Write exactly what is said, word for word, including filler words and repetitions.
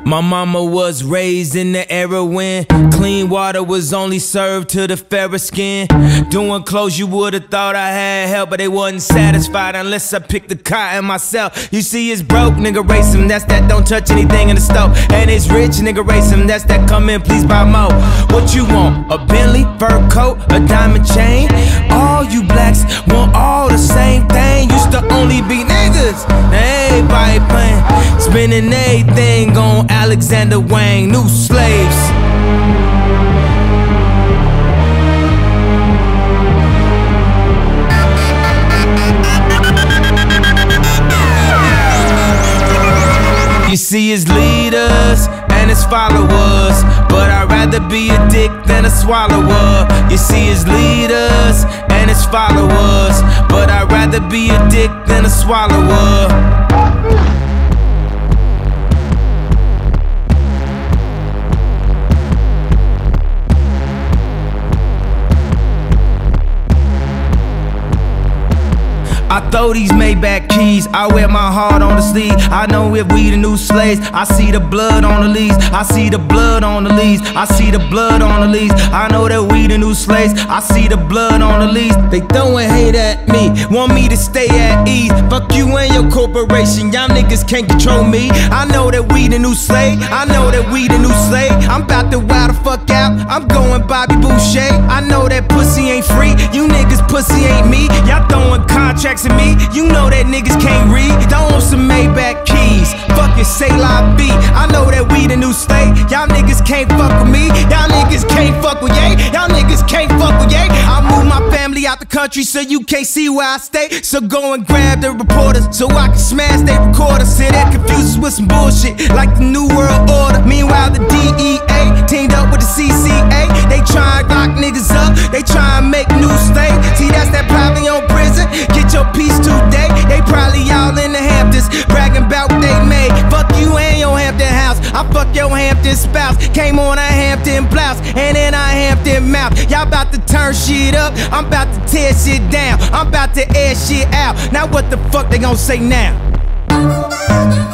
My mama was raised in the era when clean water was only served to the fairer skin. Doing clothes you would've thought I had help, but they wasn't satisfied unless I picked the cotton myself. You see it's broke, nigga race him, that's that don't touch anything in the stove. And it's rich, nigga race him, that's that come in, please buy more. What you want, a Bentley, fur coat, a diamond chain? All you blacks want all the same thing. Used to only be niggas, now everybody playing, spending everything on Alexander Wang, new slaves. You see his leaders and his followers, but I'd rather be a dick than a swallower. You see his leaders and his followers, but I'd rather be a dick than a swallower. I throw these Maybach keys, I wear my heart on the sleeve. I know if we the new slaves, I see the blood on the leaves. I see the blood on the leaves. I see the blood on the leaves. I know that we the new slaves, I see the blood on the leaves. They throwing hate at me, want me to stay at ease. Fuck you and your corporation, y'all niggas can't control me. I know that we the new slave, I know that we the new slave. I'm about to wild the fuck out, I'm going Bobby Boucher. I know that pussy ain't free, you niggas pussy ain't me. Y'all throwing contracts at me, you know that niggas can't read. Don't want some Maybach keys, fucking say la vie. I know that we the new slave, y'all niggas can't fuck with me. Y'all niggas can't fuck with yay, y'all niggas can't fuck with yay. I move my family out the country so you can't see where I stay. So go and grab the reporters so I can smash they recorders. Sit there confused with some bullshit like the New World Order. Meanwhile the D E A teamed up with the C C A. They try and lock niggas up, they try and make new slaves. See that's that probably on prison, get your piece today. They probably all in the Hamptons bragging about what they made. Fuck you and your Hampton house, I fuck your Hampton spouse. Came on a Hampton blouse and then a Hampton mouth. Y'all about to turn shit up, I'm about to tear shit down, I'm about to air shit out. Now what the fuck they gon' say now?